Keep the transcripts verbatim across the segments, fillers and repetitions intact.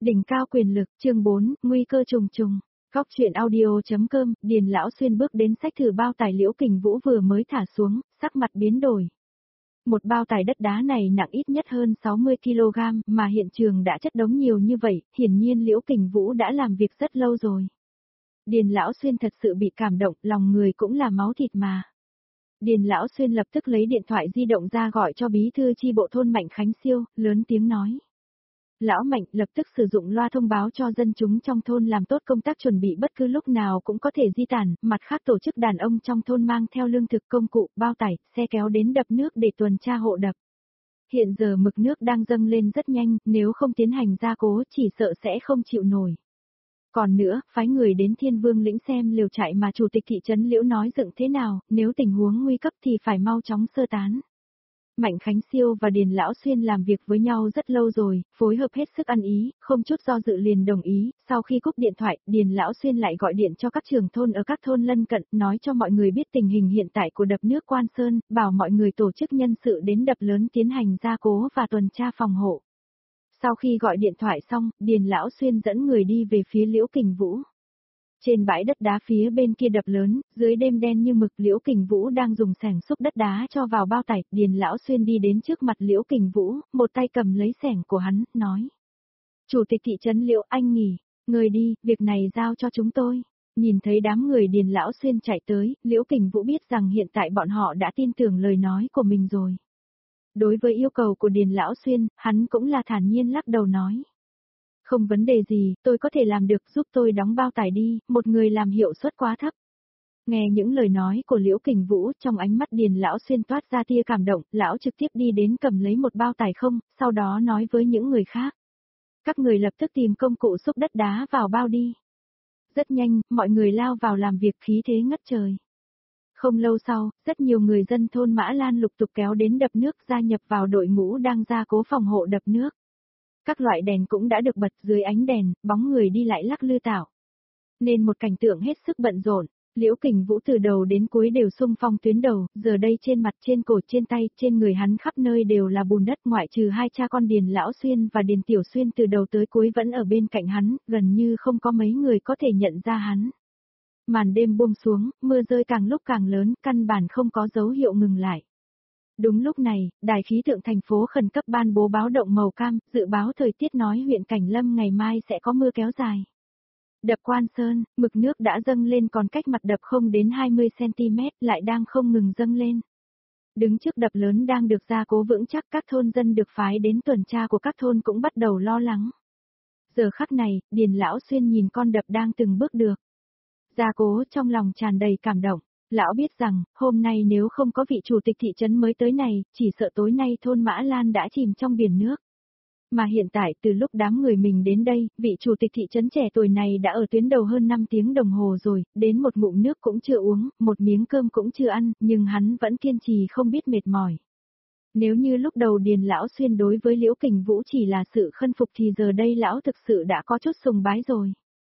Đỉnh cao quyền lực, chương bốn, nguy cơ trùng trùng. Góc truyện audio.com, Điền Lão Xuyên bước đến xách thử bao tải Liễu Kình Vũ vừa mới thả xuống, sắc mặt biến đổi. Một bao tải đất đá này nặng ít nhất hơn sáu mươi ki lô gam, mà hiện trường đã chất đống nhiều như vậy, hiển nhiên Liễu Kình Vũ đã làm việc rất lâu rồi. Điền Lão Xuyên thật sự bị cảm động, lòng người cũng là máu thịt mà. Điền Lão Xuyên lập tức lấy điện thoại di động ra gọi cho bí thư chi bộ thôn Mạnh Khánh Siêu, lớn tiếng nói. Lão Mạnh lập tức sử dụng loa thông báo cho dân chúng trong thôn làm tốt công tác chuẩn bị bất cứ lúc nào cũng có thể di tản, mặt khác tổ chức đàn ông trong thôn mang theo lương thực công cụ, bao tải, xe kéo đến đập nước để tuần tra hộ đập. Hiện giờ mực nước đang dâng lên rất nhanh, nếu không tiến hành gia cố chỉ sợ sẽ không chịu nổi. Còn nữa, phái người đến Thiên Vương lĩnh xem liều trại mà chủ tịch thị trấn Liễu nói dựng thế nào, nếu tình huống nguy cấp thì phải mau chóng sơ tán. Mạnh Khánh Siêu và Điền Lão Xuyên làm việc với nhau rất lâu rồi, phối hợp hết sức ăn ý, không chút do dự liền đồng ý, sau khi cúp điện thoại, Điền Lão Xuyên lại gọi điện cho các trưởng thôn ở các thôn lân cận, nói cho mọi người biết tình hình hiện tại của đập nước Quan Sơn, bảo mọi người tổ chức nhân sự đến đập lớn tiến hành gia cố và tuần tra phòng hộ. Sau khi gọi điện thoại xong, Điền Lão Xuyên dẫn người đi về phía Liễu Kình Vũ. Trên bãi đất đá phía bên kia đập lớn, dưới đêm đen như mực Liễu Kình Vũ đang dùng xẻng xúc đất đá cho vào bao tải, Điền Lão Xuyên đi đến trước mặt Liễu Kình Vũ, một tay cầm lấy xẻng của hắn, nói. Chủ tịch thị trấn Liễu, anh nghỉ, người đi, việc này giao cho chúng tôi. Nhìn thấy đám người Điền Lão Xuyên chạy tới, Liễu Kình Vũ biết rằng hiện tại bọn họ đã tin tưởng lời nói của mình rồi. Đối với yêu cầu của Điền Lão Xuyên, hắn cũng là thản nhiên lắc đầu nói. Không vấn đề gì, tôi có thể làm được, giúp tôi đóng bao tải đi, một người làm hiệu suất quá thấp. Nghe những lời nói của Liễu Kình Vũ, trong ánh mắt Điền Lão Xuyên toát ra tia cảm động, lão trực tiếp đi đến cầm lấy một bao tải không, sau đó nói với những người khác. Các người lập tức tìm công cụ xúc đất đá vào bao đi. Rất nhanh, mọi người lao vào làm việc khí thế ngất trời. Không lâu sau, rất nhiều người dân thôn Mã Lan lục tục kéo đến đập nước gia nhập vào đội ngũ đang gia cố phòng hộ đập nước. Các loại đèn cũng đã được bật dưới ánh đèn, bóng người đi lại lắc lư tạo. Nên một cảnh tượng hết sức bận rộn, Liễu Kình Vũ từ đầu đến cuối đều xung phong tuyến đầu, giờ đây trên mặt trên cổ trên tay, trên người hắn khắp nơi đều là bùn đất ngoại trừ hai cha con Điền Lão Xuyên và Điền Tiểu Xuyên từ đầu tới cuối vẫn ở bên cạnh hắn, gần như không có mấy người có thể nhận ra hắn. Màn đêm buông xuống, mưa rơi càng lúc càng lớn, căn bản không có dấu hiệu ngừng lại. Đúng lúc này, đài khí tượng thành phố khẩn cấp ban bố báo động màu cam, dự báo thời tiết nói huyện Cảnh Lâm ngày mai sẽ có mưa kéo dài. Đập Quan Sơn, mực nước đã dâng lên còn cách mặt đập không đến hai mươi xăng ti mét lại đang không ngừng dâng lên. Đứng trước đập lớn đang được gia cố vững chắc, các thôn dân được phái đến tuần tra của các thôn cũng bắt đầu lo lắng. Giờ khắc này, Điền Lão Xuyên nhìn con đập đang từng bước được gia cố, trong lòng tràn đầy cảm động. Lão biết rằng, hôm nay nếu không có vị chủ tịch thị trấn mới tới này, chỉ sợ tối nay thôn Mã Lan đã chìm trong biển nước. Mà hiện tại từ lúc đám người mình đến đây, vị chủ tịch thị trấn trẻ tuổi này đã ở tuyến đầu hơn năm tiếng đồng hồ rồi, đến một ngụm nước cũng chưa uống, một miếng cơm cũng chưa ăn, nhưng hắn vẫn kiên trì không biết mệt mỏi. Nếu như lúc đầu Điền Lão Xuyên đối với Liễu Kình Vũ chỉ là sự khâm phục thì giờ đây lão thực sự đã có chút sùng bái rồi.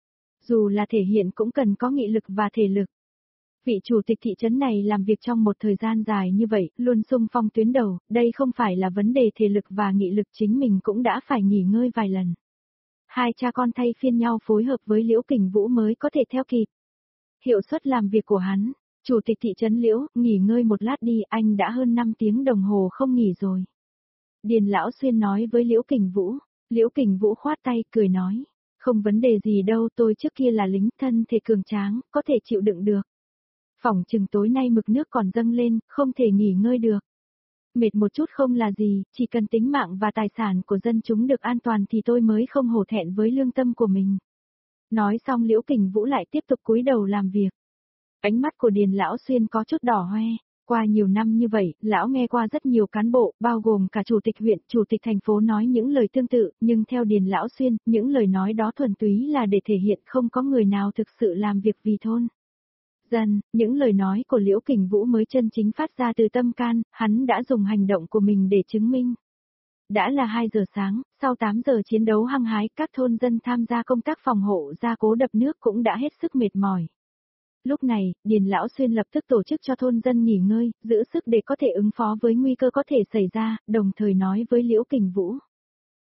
Dù là thể hiện cũng cần có nghị lực và thể lực. Vị chủ tịch thị trấn này làm việc trong một thời gian dài như vậy, luôn xung phong tuyến đầu, đây không phải là vấn đề thể lực và nghị lực, chính mình cũng đã phải nghỉ ngơi vài lần. Hai cha con thay phiên nhau phối hợp với Liễu Kình Vũ mới có thể theo kịp hiệu suất làm việc của hắn. Chủ tịch thị trấn Liễu, nghỉ ngơi một lát đi, anh đã hơn năm tiếng đồng hồ không nghỉ rồi. Điền Lão Xuyên nói với Liễu Kình Vũ. Liễu Kình Vũ khoát tay, cười nói. Không vấn đề gì đâu, tôi trước kia là lính, thân thể cường tráng, có thể chịu đựng được. Phỏng chừng tối nay mực nước còn dâng lên, không thể nghỉ ngơi được. Mệt một chút không là gì, chỉ cần tính mạng và tài sản của dân chúng được an toàn thì tôi mới không hổ thẹn với lương tâm của mình. Nói xong Liễu Kình Vũ lại tiếp tục cúi đầu làm việc. Ánh mắt của Điền Lão Xuyên có chút đỏ hoe. Qua nhiều năm như vậy, lão nghe qua rất nhiều cán bộ, bao gồm cả chủ tịch huyện, chủ tịch thành phố nói những lời tương tự, nhưng theo Điền Lão Xuyên, những lời nói đó thuần túy là để thể hiện không có người nào thực sự làm việc vì thôn. Dần, những lời nói của Liễu Kình Vũ mới chân chính phát ra từ tâm can, hắn đã dùng hành động của mình để chứng minh. Đã là hai giờ sáng, sau tám giờ chiến đấu hăng hái, các thôn dân tham gia công tác phòng hộ gia cố đập nước cũng đã hết sức mệt mỏi. Lúc này, Điền Lão Xuyên lập tức tổ chức cho thôn dân nghỉ ngơi, giữ sức để có thể ứng phó với nguy cơ có thể xảy ra, đồng thời nói với Liễu Kình Vũ.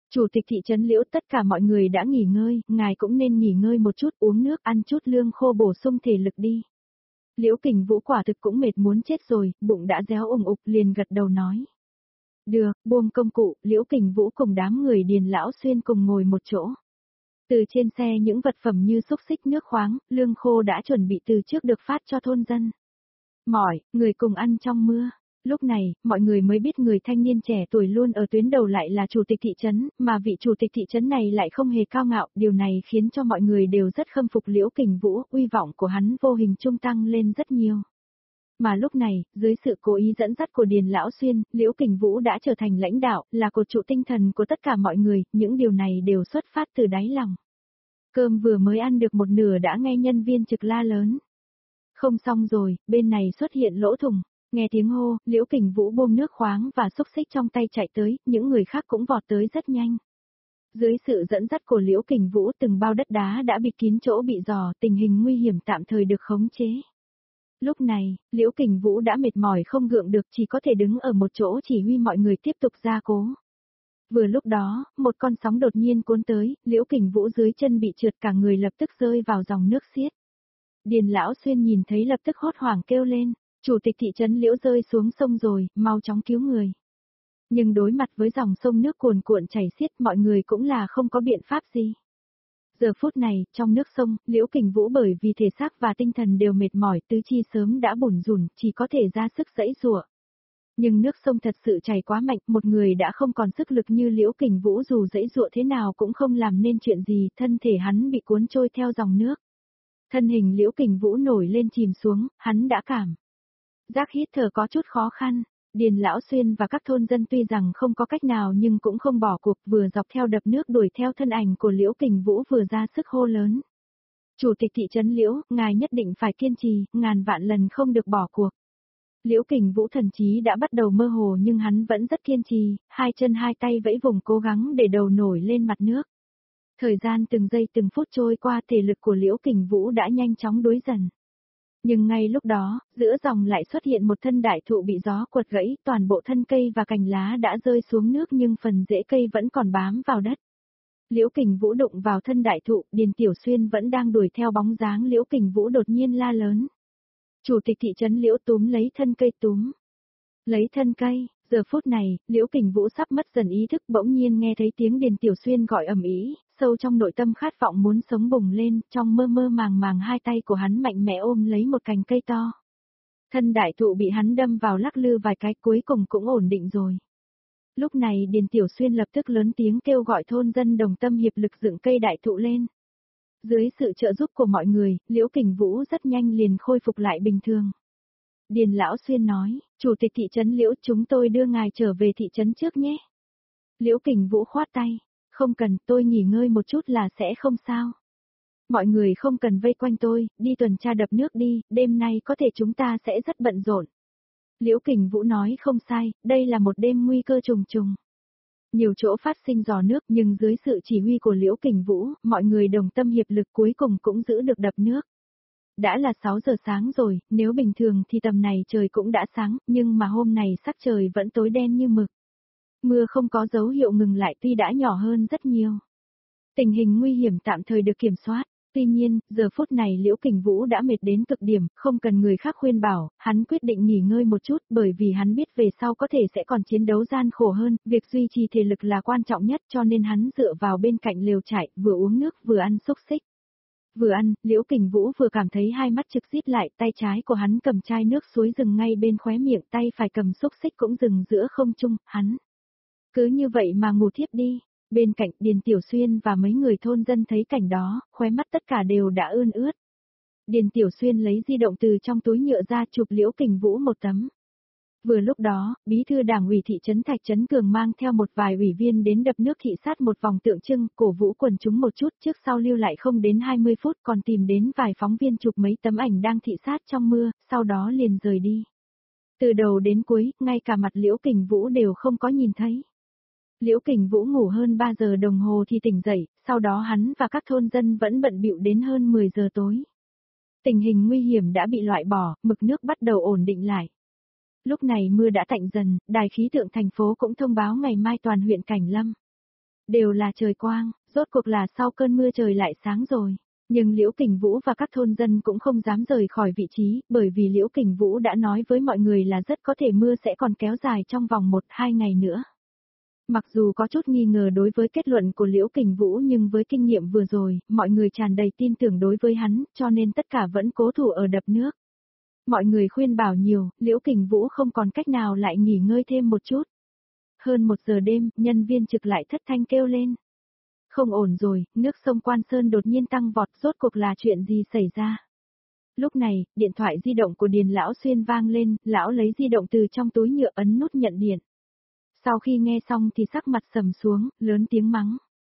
Chủ tịch thị trấn Liễu, tất cả mọi người đã nghỉ ngơi, ngài cũng nên nghỉ ngơi một chút, uống nước, ăn chút lương khô bổ sung thể lực đi. Liễu Kình Vũ quả thực cũng mệt muốn chết rồi, bụng đã réo ủng ục liền gật đầu nói. Được, buông công cụ, Liễu Kình Vũ cùng đám người Điền Lão Xuyên cùng ngồi một chỗ. Từ trên xe những vật phẩm như xúc xích, nước khoáng, lương khô đã chuẩn bị từ trước được phát cho thôn dân. Mỏi, người cùng ăn trong mưa. Lúc này, mọi người mới biết người thanh niên trẻ tuổi luôn ở tuyến đầu lại là chủ tịch thị trấn, mà vị chủ tịch thị trấn này lại không hề cao ngạo, điều này khiến cho mọi người đều rất khâm phục Liễu Kình Vũ, uy vọng của hắn vô hình trung tăng lên rất nhiều. Mà lúc này, dưới sự cố ý dẫn dắt của Điền Lão Xuyên, Liễu Kình Vũ đã trở thành lãnh đạo, là cột trụ tinh thần của tất cả mọi người, những điều này đều xuất phát từ đáy lòng. Cơm vừa mới ăn được một nửa đã nghe nhân viên trực la lớn. Không xong rồi, bên này xuất hiện lỗ thủng. Nghe tiếng hô, Liễu Kình Vũ buông nước khoáng và xúc xích trong tay chạy tới, những người khác cũng vọt tới rất nhanh. Dưới sự dẫn dắt của Liễu Kình Vũ, từng bao đất đá đã bịt kín chỗ bị rò, tình hình nguy hiểm tạm thời được khống chế. Lúc này, Liễu Kình Vũ đã mệt mỏi không gượng được, chỉ có thể đứng ở một chỗ chỉ huy mọi người tiếp tục gia cố. Vừa lúc đó, một con sóng đột nhiên cuốn tới, Liễu Kình Vũ dưới chân bị trượt, cả người lập tức rơi vào dòng nước xiết. Điền Lão Xuyên nhìn thấy lập tức hốt hoảng kêu lên, chủ tịch thị trấn Liễu rơi xuống sông rồi, mau chóng cứu người. Nhưng đối mặt với dòng sông nước cuồn cuộn chảy xiết, mọi người cũng là không có biện pháp gì. Giờ phút này, trong nước sông, Liễu Kình Vũ bởi vì thể xác và tinh thần đều mệt mỏi, tứ chi sớm đã bủn rủn, chỉ có thể ra sức giãy giụa. Nhưng nước sông thật sự chảy quá mạnh, một người đã không còn sức lực như Liễu Kình Vũ dù giãy giụa thế nào cũng không làm nên chuyện gì, thân thể hắn bị cuốn trôi theo dòng nước. Thân hình Liễu Kình Vũ nổi lên chìm xuống, hắn đã cảm giác hít thở có chút khó khăn. Điền Lão Xuyên và các thôn dân tuy rằng không có cách nào nhưng cũng không bỏ cuộc, vừa dọc theo đập nước đuổi theo thân ảnh của Liễu Kình Vũ vừa ra sức hô lớn. Chủ tịch thị trấn Liễu, ngài nhất định phải kiên trì, ngàn vạn lần không được bỏ cuộc. Liễu Kình Vũ thần trí đã bắt đầu mơ hồ nhưng hắn vẫn rất kiên trì, hai chân hai tay vẫy vùng cố gắng để đầu nổi lên mặt nước. Thời gian từng giây từng phút trôi qua, thể lực của Liễu Kình Vũ đã nhanh chóng đuối dần. Nhưng ngay lúc đó, giữa dòng lại xuất hiện một thân đại thụ bị gió quật gãy, toàn bộ thân cây và cành lá đã rơi xuống nước nhưng phần rễ cây vẫn còn bám vào đất. Liễu Kình Vũ đụng vào thân đại thụ, Điền Tiểu Xuyên vẫn đang đuổi theo bóng dáng Liễu Kình Vũ đột nhiên la lớn. Chủ tịch thị trấn Liễu túm lấy thân cây túm. Lấy thân cây, giờ phút này, Liễu Kình Vũ sắp mất dần ý thức, bỗng nhiên nghe thấy tiếng Điền Tiểu Xuyên gọi ầm ĩ, sâu trong nội tâm khát vọng muốn sống bùng lên, trong mơ mơ màng màng hai tay của hắn mạnh mẽ ôm lấy một cành cây to. Thân đại thụ bị hắn đâm vào lắc lư vài cái, cuối cùng cũng ổn định rồi. Lúc này Điền Tiểu Xuyên lập tức lớn tiếng kêu gọi thôn dân đồng tâm hiệp lực dựng cây đại thụ lên. Dưới sự trợ giúp của mọi người, Liễu Kình Vũ rất nhanh liền khôi phục lại bình thường. Điền Lão Xuyên nói, chủ tịch thị trấn Liễu, chúng tôi đưa ngài trở về thị trấn trước nhé. Liễu Kình Vũ khoát tay, không cần, tôi nghỉ ngơi một chút là sẽ không sao. Mọi người không cần vây quanh tôi, đi tuần tra đập nước đi, đêm nay có thể chúng ta sẽ rất bận rộn. Liễu Kình Vũ nói không sai, đây là một đêm nguy cơ trùng trùng. Nhiều chỗ phát sinh rò nước nhưng dưới sự chỉ huy của Liễu Kình Vũ, mọi người đồng tâm hiệp lực cuối cùng cũng giữ được đập nước. Đã là sáu giờ sáng rồi, nếu bình thường thì tầm này trời cũng đã sáng, nhưng mà hôm này sắc trời vẫn tối đen như mực. Mưa không có dấu hiệu ngừng lại tuy đã nhỏ hơn rất nhiều. Tình hình nguy hiểm tạm thời được kiểm soát. Tuy nhiên, giờ phút này Liễu Kình Vũ đã mệt đến cực điểm, không cần người khác khuyên bảo, hắn quyết định nghỉ ngơi một chút bởi vì hắn biết về sau có thể sẽ còn chiến đấu gian khổ hơn, việc duy trì thể lực là quan trọng nhất cho nên hắn dựa vào bên cạnh lều trại, vừa uống nước vừa ăn xúc xích. Vừa ăn, Liễu Kình Vũ vừa cảm thấy hai mắt trực rít lại, tay trái của hắn cầm chai nước suối dừng ngay bên khóe miệng, tay phải cầm xúc xích cũng dừng giữa không trung, hắn. Cứ như vậy mà ngủ thiếp đi. Bên cạnh Điền Tiểu Xuyên và mấy người thôn dân thấy cảnh đó, khóe mắt tất cả đều đã ươn ướt. Điền Tiểu Xuyên lấy di động từ trong túi nhựa ra chụp Liễu Kình Vũ một tấm. Vừa lúc đó, bí thư đảng ủy thị trấn Thạch Trấn Cường mang theo một vài ủy viên đến đập nước thị sát một vòng tượng trưng, cổ vũ quần chúng một chút, trước sau lưu lại không đến hai mươi phút còn tìm đến vài phóng viên chụp mấy tấm ảnh đang thị sát trong mưa, sau đó liền rời đi. Từ đầu đến cuối, ngay cả mặt Liễu Kình Vũ đều không có nhìn thấy. Liễu Kình Vũ ngủ hơn ba giờ đồng hồ thì tỉnh dậy, sau đó hắn và các thôn dân vẫn bận bịu đến hơn mười giờ tối. Tình hình nguy hiểm đã bị loại bỏ, mực nước bắt đầu ổn định lại. Lúc này mưa đã tạnh dần, đài khí tượng thành phố cũng thông báo ngày mai toàn huyện cảnh lâm. Đều là trời quang, rốt cuộc là sau cơn mưa trời lại sáng rồi. Nhưng Liễu Kình Vũ và các thôn dân cũng không dám rời khỏi vị trí, bởi vì Liễu Kình Vũ đã nói với mọi người là rất có thể mưa sẽ còn kéo dài trong vòng một hai ngày nữa. Mặc dù có chút nghi ngờ đối với kết luận của Liễu Kình Vũ nhưng với kinh nghiệm vừa rồi, mọi người tràn đầy tin tưởng đối với hắn, cho nên tất cả vẫn cố thủ ở đập nước. Mọi người khuyên bảo nhiều, Liễu Kình Vũ không còn cách nào lại nghỉ ngơi thêm một chút. Hơn một giờ đêm, nhân viên trực lại thất thanh kêu lên. Không ổn rồi, nước sông Quan Sơn đột nhiên tăng vọt, rốt cuộc là chuyện gì xảy ra? Lúc này, điện thoại di động của Điền Lão Xuyên vang lên, lão lấy di động từ trong túi nhựa ấn nút nhận điện. Sau khi nghe xong thì sắc mặt sầm xuống, lớn tiếng mắng.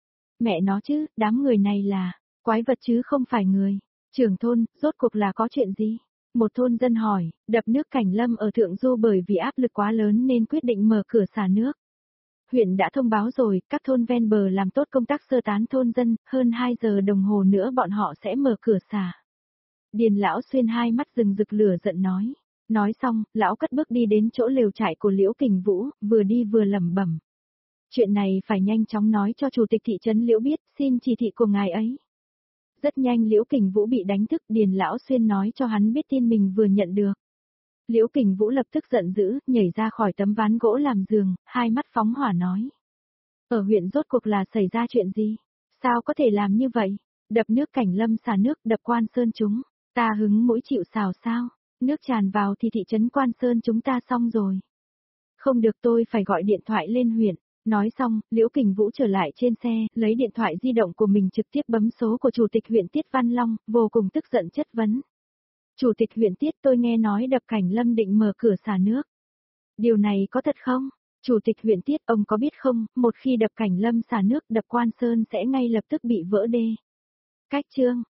Mẹ nó chứ, đám người này là quái vật chứ không phải người. Trưởng thôn, rốt cuộc là có chuyện gì? Một thôn dân hỏi, đập nước Cảnh Lâm ở Thượng Du bởi vì áp lực quá lớn nên quyết định mở cửa xả nước. Huyện đã thông báo rồi, các thôn ven bờ làm tốt công tác sơ tán thôn dân, hơn hai giờ đồng hồ nữa bọn họ sẽ mở cửa xả. Điền Lão Xuyên hai mắt rừng rực lửa giận nói. Nói xong, lão cất bước đi đến chỗ lều trại của Liễu Kình Vũ, vừa đi vừa lẩm bẩm. Chuyện này phải nhanh chóng nói cho chủ tịch thị trấn Liễu biết, xin chỉ thị của ngài ấy. Rất nhanh Liễu Kình Vũ bị đánh thức, Điền Lão Xuyên nói cho hắn biết tin mình vừa nhận được. Liễu Kình Vũ lập tức giận dữ, nhảy ra khỏi tấm ván gỗ làm giường, hai mắt phóng hỏa nói. Ở huyện rốt cuộc là xảy ra chuyện gì? Sao có thể làm như vậy? Đập nước Cảnh Lâm xả nước, đập Quan Sơn chúng. Ta hứng mũi chịu sào sao? Nước tràn vào thì thị trấn Quan Sơn chúng ta xong rồi. Không được, tôi phải gọi điện thoại lên huyện. Nói xong, Liễu Kình Vũ trở lại trên xe, lấy điện thoại di động của mình trực tiếp bấm số của chủ tịch huyện Tiết Văn Long, vô cùng tức giận chất vấn. Chủ tịch huyện Tiết, tôi nghe nói đập Cảnh Lâm định mở cửa xả nước. Điều này có thật không? Chủ tịch huyện Tiết, ông có biết không, một khi đập Cảnh Lâm xả nước, đập Quan Sơn sẽ ngay lập tức bị vỡ đê. Cách chương